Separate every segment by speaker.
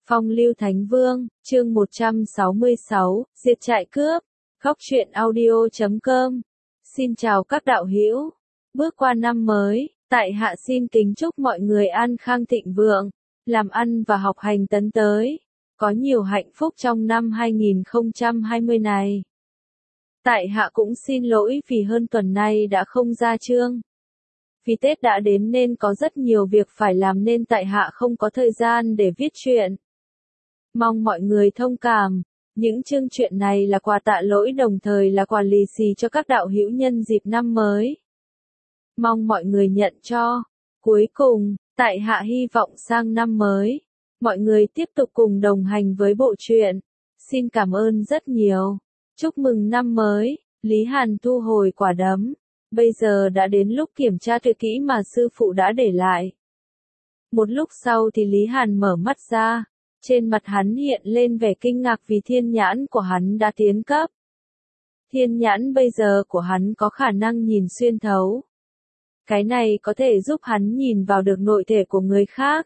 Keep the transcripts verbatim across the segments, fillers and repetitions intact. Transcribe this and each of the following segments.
Speaker 1: Phong lưu Thánh Vương, chương một trăm sáu mươi sáu, diệt trại cướp, góc truyện audio chấm com. Xin chào các đạo hữu. Bước qua năm mới, tại hạ xin kính chúc mọi người an khang thịnh vượng, làm ăn và học hành tấn tới, có nhiều hạnh phúc trong năm hai nghìn không trăm hai mươi này. Tại hạ cũng xin lỗi vì hơn tuần nay đã không ra chương. Vì Tết đã đến nên có rất nhiều việc phải làm nên tại hạ không có thời gian để viết truyện. Mong mọi người thông cảm, những chương truyện này là quà tạ lỗi đồng thời là quà lì xì cho các đạo hữu nhân dịp năm mới. Mong mọi người nhận cho. Cuối cùng, tại hạ hy vọng sang năm mới, mọi người tiếp tục cùng đồng hành với bộ truyện. Xin cảm ơn rất nhiều. Chúc mừng năm mới, Lý Hàn thu hồi quả đấm. Bây giờ đã đến lúc kiểm tra tuyệt kỹ mà sư phụ đã để lại. Một lúc sau thì Lý Hàn mở mắt ra. Trên mặt hắn hiện lên vẻ kinh ngạc vì thiên nhãn của hắn đã tiến cấp. Thiên nhãn bây giờ của hắn có khả năng nhìn xuyên thấu. Cái này có thể giúp hắn nhìn vào được nội thể của người khác.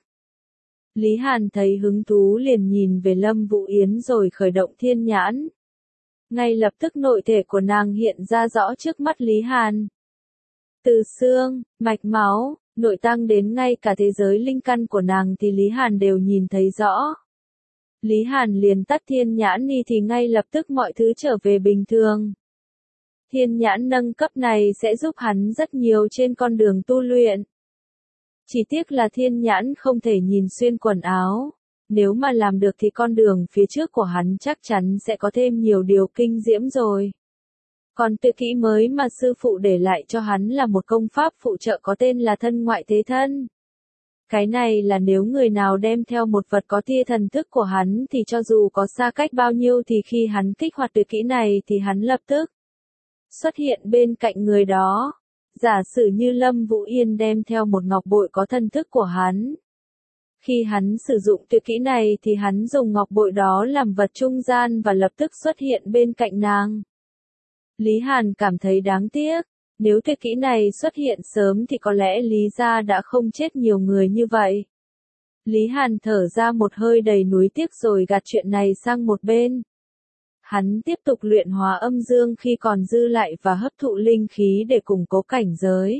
Speaker 1: Lý Hàn thấy hứng thú liền nhìn về Lâm Vũ Yến rồi khởi động thiên nhãn. Ngay lập tức nội thể của nàng hiện ra rõ trước mắt Lý Hàn. Từ xương, mạch máu, nội tạng đến ngay cả thế giới linh căn của nàng thì Lý Hàn đều nhìn thấy rõ. Lý Hàn liền tắt thiên nhãn đi thì ngay lập tức mọi thứ trở về bình thường. Thiên nhãn nâng cấp này sẽ giúp hắn rất nhiều trên con đường tu luyện. Chỉ tiếc là thiên nhãn không thể nhìn xuyên quần áo. Nếu mà làm được thì con đường phía trước của hắn chắc chắn sẽ có thêm nhiều điều kinh diễm rồi. Còn tuyệt kỹ mới mà sư phụ để lại cho hắn là một công pháp phụ trợ có tên là thân ngoại thế thân. Cái này là nếu người nào đem theo một vật có tia thần thức của hắn thì cho dù có xa cách bao nhiêu thì khi hắn kích hoạt tuyệt kỹ này thì hắn lập tức xuất hiện bên cạnh người đó. Giả sử như Lâm Vũ Yên đem theo một ngọc bội có thần thức của hắn. Khi hắn sử dụng tuyệt kỹ này thì hắn dùng ngọc bội đó làm vật trung gian và lập tức xuất hiện bên cạnh nàng. Lý Hàn cảm thấy đáng tiếc. Nếu tuyệt kỹ này xuất hiện sớm thì có lẽ Lý gia đã không chết nhiều người như vậy. Lý Hàn thở ra một hơi đầy nuối tiếc rồi gạt chuyện này sang một bên. Hắn tiếp tục luyện hóa âm dương khi còn dư lại và hấp thụ linh khí để củng cố cảnh giới.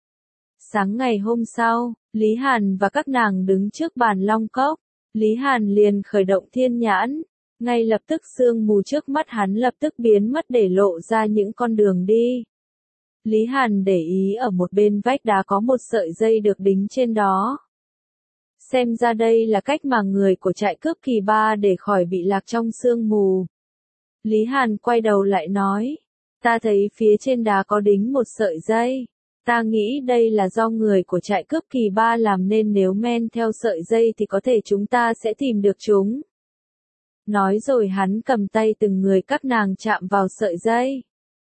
Speaker 1: Sáng ngày hôm sau, Lý Hàn và các nàng đứng trước bàn long cốc. Lý Hàn liền khởi động thiên nhãn. Ngay lập tức sương mù trước mắt hắn lập tức biến mất để lộ ra những con đường đi. Lý Hàn để ý ở một bên vách đá có một sợi dây được đính trên đó. Xem ra đây là cách mà người của trại cướp kỳ ba để khỏi bị lạc trong sương mù. Lý Hàn quay đầu lại nói, ta thấy phía trên đá có đính một sợi dây. Ta nghĩ đây là do người của trại cướp kỳ ba làm nên nếu men theo sợi dây thì có thể chúng ta sẽ tìm được chúng. Nói rồi hắn cầm tay từng người các nàng chạm vào sợi dây.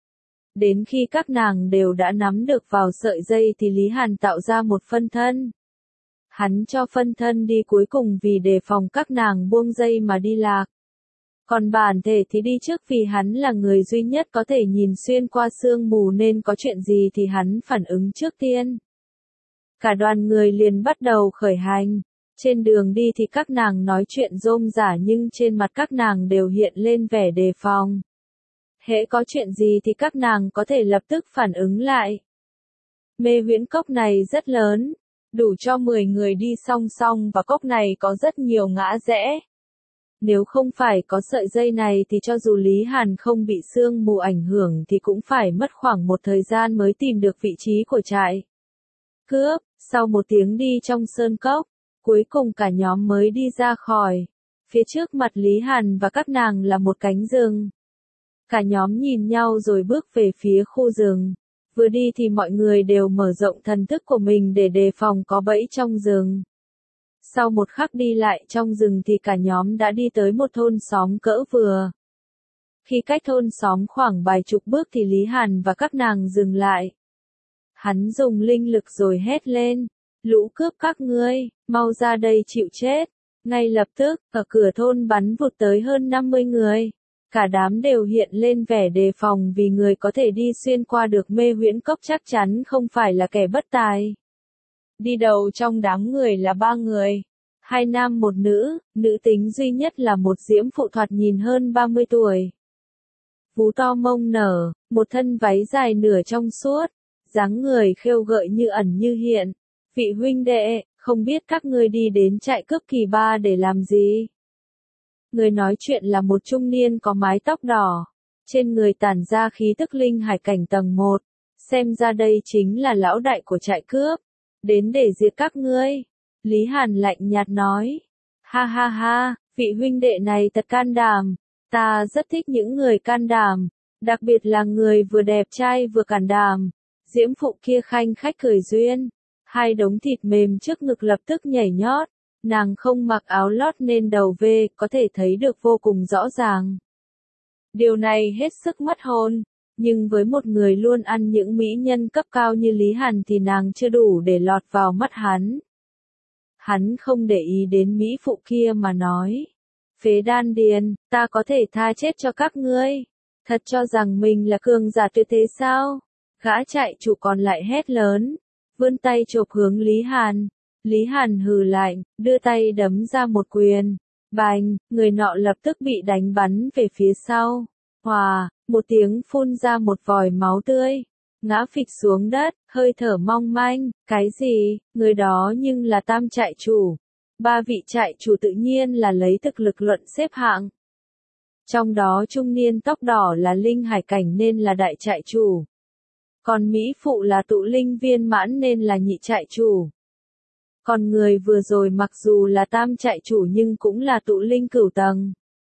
Speaker 1: Đến khi các nàng đều đã nắm được vào sợi dây thì Lý Hàn tạo ra một phân thân. Hắn cho phân thân đi cuối cùng vì đề phòng các nàng buông dây mà đi lạc. Còn bản thể thì đi trước vì hắn là người duy nhất có thể nhìn xuyên qua sương mù nên có chuyện gì thì hắn phản ứng trước tiên. Cả đoàn người liền bắt đầu khởi hành. Trên đường đi thì các nàng nói chuyện rôm rả nhưng trên mặt các nàng đều hiện lên vẻ đề phòng. Hễ có chuyện gì thì các nàng có thể lập tức phản ứng lại. Mê huyễn cốc này rất lớn, đủ cho mười người đi song song và cốc này có rất nhiều ngã rẽ. Nếu không phải có sợi dây này thì cho dù Lý Hàn không bị sương mù ảnh hưởng thì cũng phải mất khoảng một thời gian mới tìm được vị trí của trại cướp. Sau một tiếng đi trong sơn cốc, cuối cùng cả nhóm mới đi ra khỏi. Phía trước mặt Lý Hàn và các nàng là một cánh rừng. Cả nhóm nhìn nhau rồi bước về phía khu rừng. Vừa đi thì mọi người đều mở rộng thần thức của mình để đề phòng có bẫy trong rừng. Sau một khắc đi lại trong rừng thì cả nhóm đã đi tới một thôn xóm cỡ vừa. Khi cách thôn xóm khoảng vài chục bước thì Lý Hàn và các nàng dừng lại. Hắn dùng linh lực rồi hét lên, lũ cướp các ngươi, mau ra đây chịu chết. Ngay lập tức, ở cửa thôn bắn vụt tới hơn năm mươi người. Cả đám đều hiện lên vẻ đề phòng vì người có thể đi xuyên qua được mê huyễn cốc chắc chắn không phải là kẻ bất tài. Đi đầu trong đám người là ba người. Hai nam một nữ, nữ tính duy nhất là một diễm phụ thoạt nhìn hơn ba mươi tuổi. Vú to mông nở, một thân váy dài nửa trong suốt, dáng người khêu gợi như ẩn như hiện. Vị huynh đệ, không biết các ngươi đi đến trại cướp kỳ ba để làm gì? Người nói chuyện là một trung niên có mái tóc đỏ, trên người tản ra khí tức linh hải cảnh tầng một, xem ra đây chính là lão đại của trại cướp, đến để diệt các ngươi. Lý Hàn lạnh nhạt nói, ha ha ha, vị huynh đệ này thật can đảm, ta rất thích những người can đảm, đặc biệt là người vừa đẹp trai vừa can đảm. Diễm phụ kia khanh khách cười duyên, hai đống thịt mềm trước ngực lập tức nhảy nhót, nàng không mặc áo lót nên đầu vê có thể thấy được vô cùng rõ ràng. Điều này hết sức mất hồn, nhưng với một người luôn ăn những mỹ nhân cấp cao như Lý Hàn thì nàng chưa đủ để lọt vào mắt hắn. Hắn không để ý đến mỹ phụ kia mà nói, phế đan điền, ta có thể tha chết cho các ngươi, thật cho rằng mình là cường giả tuyệt thế sao? Gã chạy chủ còn lại hét lớn, vươn tay chộp hướng Lý Hàn. Lý Hàn hừ lạnh, đưa tay đấm ra một quyền. Bành, người nọ lập tức bị đánh bắn về phía sau. Hòa, một tiếng phun ra một vòi máu tươi. Ngã phịch xuống đất, hơi thở mong manh. Cái gì, người đó nhưng là tam trại chủ. Ba vị trại chủ tự nhiên là lấy thực lực luận xếp hạng. Trong đó trung niên tóc đỏ là linh hải cảnh nên là đại trại chủ. Còn Mỹ phụ là tụ linh viên mãn nên là nhị trại chủ. Còn người vừa rồi mặc dù là tam trại chủ nhưng cũng là tụ linh cửu tầng.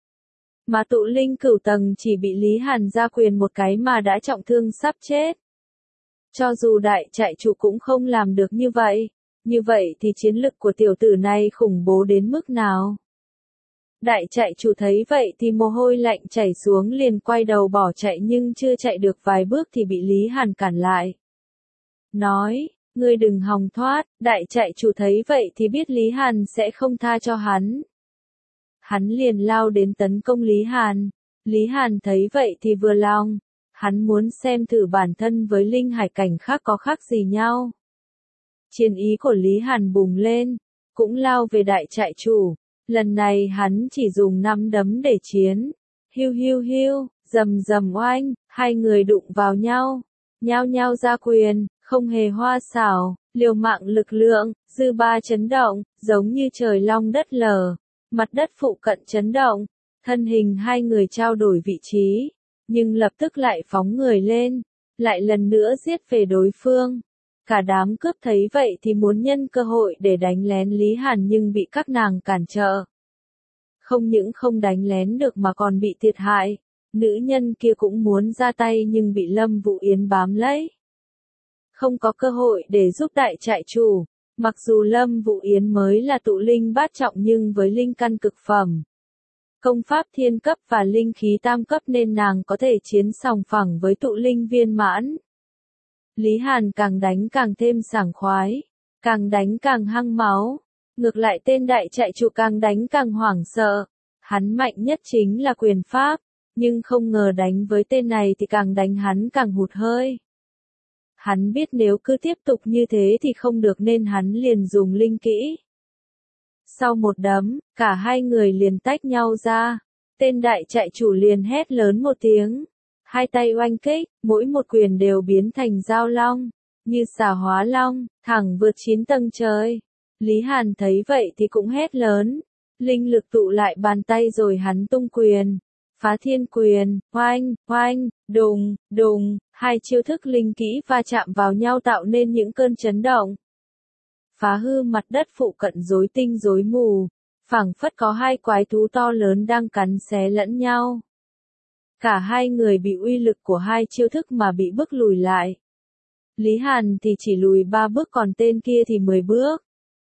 Speaker 1: Mà tụ linh cửu tầng chỉ bị Lý Hàn ra quyền một cái mà đã trọng thương sắp chết. Cho dù đại trại chủ cũng không làm được như vậy, như vậy thì chiến lực của tiểu tử này khủng bố đến mức nào? Đại trại chủ thấy vậy thì mồ hôi lạnh chảy xuống liền quay đầu bỏ chạy nhưng chưa chạy được vài bước thì bị Lý Hàn cản lại. Nói, ngươi đừng hòng thoát, đại trại chủ thấy vậy thì biết Lý Hàn sẽ không tha cho hắn. Hắn liền lao đến tấn công Lý Hàn. Lý Hàn thấy vậy thì vừa lòng, hắn muốn xem thử bản thân với linh hải cảnh khác có khác gì nhau. Chiến ý của Lý Hàn bùng lên, cũng lao về đại trại chủ. Lần này hắn chỉ dùng năm đấm để chiến. Hiu hiu hiu, rầm rầm oanh, hai người đụng vào nhau, nhao nhao ra quyền, không hề hoa xảo, liều mạng lực lượng, dư ba chấn động, giống như trời long đất lở, mặt đất phụ cận chấn động, thân hình hai người trao đổi vị trí, nhưng lập tức lại phóng người lên, lại lần nữa giết về đối phương. Cả đám cướp thấy vậy thì muốn nhân cơ hội để đánh lén Lý Hàn nhưng bị các nàng cản trở. Không những không đánh lén được mà còn bị thiệt hại, nữ nhân kia cũng muốn ra tay nhưng bị Lâm Vũ Yến bám lấy. Không có cơ hội để giúp đại trại chủ, mặc dù Lâm Vũ Yến mới là tụ linh bát trọng nhưng với linh căn cực phẩm. Công pháp thiên cấp và linh khí tam cấp nên nàng có thể chiến sòng phẳng với tụ linh viên mãn. Lý Hàn càng đánh càng thêm sảng khoái, càng đánh càng hăng máu, ngược lại tên đại trại chủ càng đánh càng hoảng sợ. Hắn mạnh nhất chính là quyền pháp, nhưng không ngờ đánh với tên này thì càng đánh hắn càng hụt hơi. Hắn biết nếu cứ tiếp tục như thế thì không được nên hắn liền dùng linh kỹ. Sau một đấm, cả hai người liền tách nhau ra, tên đại trại chủ liền hét lớn một tiếng. Hai tay oanh kích, mỗi một quyền đều biến thành dao long, như xà hóa long, thẳng vượt chín tầng trời. Lý Hàn thấy vậy thì cũng hét lớn, linh lực tụ lại bàn tay rồi hắn tung quyền, phá thiên quyền, oanh, oanh, đùng, đùng, hai chiêu thức linh kỹ va chạm vào nhau tạo nên những cơn chấn động. Phá hư mặt đất phụ cận rối tinh rối mù, phảng phất có hai quái thú to lớn đang cắn xé lẫn nhau. Cả hai người bị uy lực của hai chiêu thức mà bị bức lùi lại. Lý Hàn thì chỉ lùi ba bước còn tên kia thì mười bước.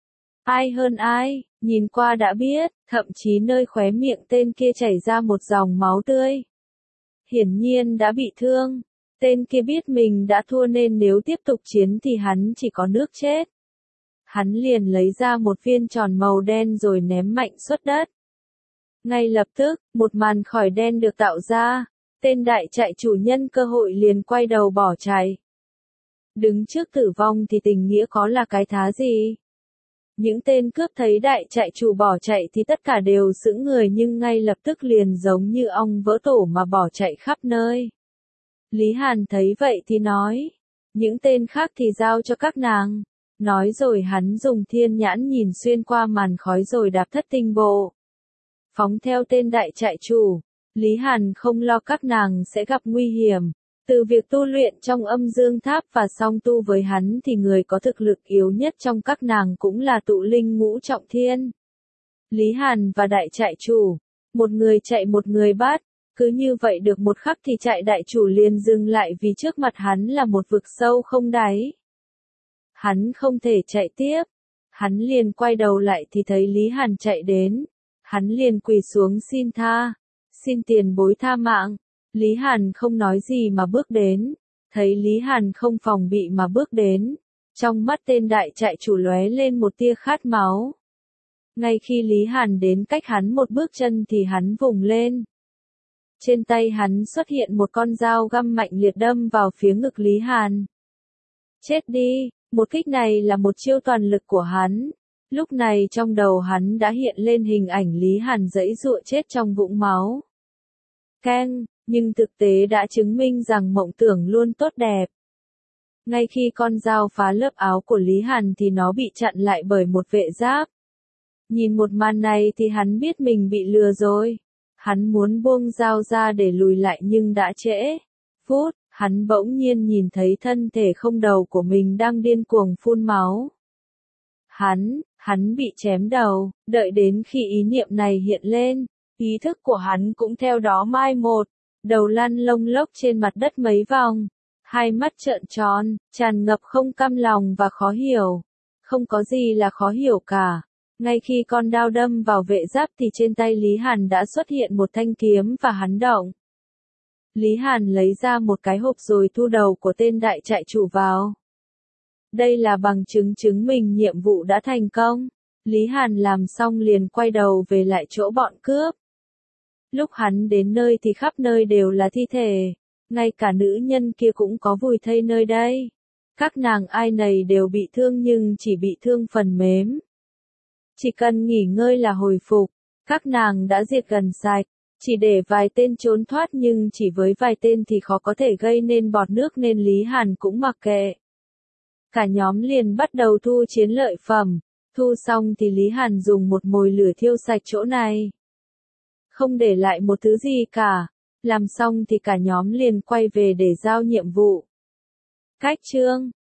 Speaker 1: Ai hơn ai, nhìn qua đã biết, thậm chí nơi khóe miệng tên kia chảy ra một dòng máu tươi. Hiển nhiên đã bị thương, tên kia biết mình đã thua nên nếu tiếp tục chiến thì hắn chỉ có nước chết. Hắn liền lấy ra một viên tròn màu đen rồi ném mạnh xuất đất. Ngay lập tức, một màn khói đen được tạo ra, tên đại trại chủ nhân cơ hội liền quay đầu bỏ chạy. Đứng trước tử vong thì tình nghĩa có là cái thá gì? Những tên cướp thấy đại trại chủ bỏ chạy thì tất cả đều sững người nhưng ngay lập tức liền giống như ong vỡ tổ mà bỏ chạy khắp nơi. Lý Hàn thấy vậy thì nói, những tên khác thì giao cho các nàng. Nói rồi hắn dùng thiên nhãn nhìn xuyên qua màn khói rồi đạp thất tinh bộ. Phóng theo tên đại trại chủ, Lý Hàn không lo các nàng sẽ gặp nguy hiểm. Từ việc tu luyện trong âm dương tháp và song tu với hắn thì người có thực lực yếu nhất trong các nàng cũng là tụ linh ngũ trọng thiên. Lý Hàn và đại trại chủ, một người chạy một người bắt, cứ như vậy được một khắc thì trại đại chủ liền dừng lại vì trước mặt hắn là một vực sâu không đáy. Hắn không thể chạy tiếp, hắn liền quay đầu lại thì thấy Lý Hàn chạy đến, hắn liền quỳ xuống xin tha, xin tiền bối tha mạng. Lý Hàn không nói gì mà bước đến, thấy Lý Hàn không phòng bị mà bước đến, trong mắt tên đại trại chủ lóe lên một tia khát máu. Ngay khi Lý Hàn đến cách hắn một bước chân thì hắn vùng lên. Trên tay hắn xuất hiện một con dao găm mạnh liệt đâm vào phía ngực Lý Hàn. Chết đi, một kích này là một chiêu toàn lực của hắn. Lúc này trong đầu hắn đã hiện lên hình ảnh Lý Hàn giãy giụa chết trong vũng máu. Keng, nhưng thực tế đã chứng minh rằng mộng tưởng luôn tốt đẹp. Ngay khi con dao phá lớp áo của Lý Hàn thì nó bị chặn lại bởi một vệ giáp. Nhìn một màn này thì hắn biết mình bị lừa rồi. Hắn muốn buông dao ra để lùi lại nhưng đã trễ. Phút, hắn bỗng nhiên nhìn thấy thân thể không đầu của mình đang điên cuồng phun máu. Hắn, hắn bị chém đầu, đợi đến khi ý niệm này hiện lên, ý thức của hắn cũng theo đó mai một, đầu lăn lông lốc trên mặt đất mấy vòng, hai mắt trợn tròn, tràn ngập không cam lòng và khó hiểu. Không có gì là khó hiểu cả. Ngay khi con đao đâm vào vệ giáp thì trên tay Lý Hàn đã xuất hiện một thanh kiếm và hắn động. Lý Hàn lấy ra một cái hộp rồi thu đầu của tên đại trại chủ vào. Đây là bằng chứng chứng minh nhiệm vụ đã thành công. Lý Hàn làm xong liền quay đầu về lại chỗ bọn cướp. Lúc hắn đến nơi thì khắp nơi đều là thi thể, ngay cả nữ nhân kia cũng có vùi thây nơi đây. Các nàng ai nấy đều bị thương nhưng chỉ bị thương phần mếm. Chỉ cần nghỉ ngơi là hồi phục, các nàng đã diệt gần sạch, chỉ để vài tên trốn thoát nhưng chỉ với vài tên thì khó có thể gây nên bọt nước nên Lý Hàn cũng mặc kệ. Cả nhóm liền bắt đầu thu chiến lợi phẩm, thu xong thì Lý Hàn dùng một mồi lửa thiêu sạch chỗ này. Không để lại một thứ gì cả, làm xong thì cả nhóm liền quay về để giao nhiệm vụ. Cách chương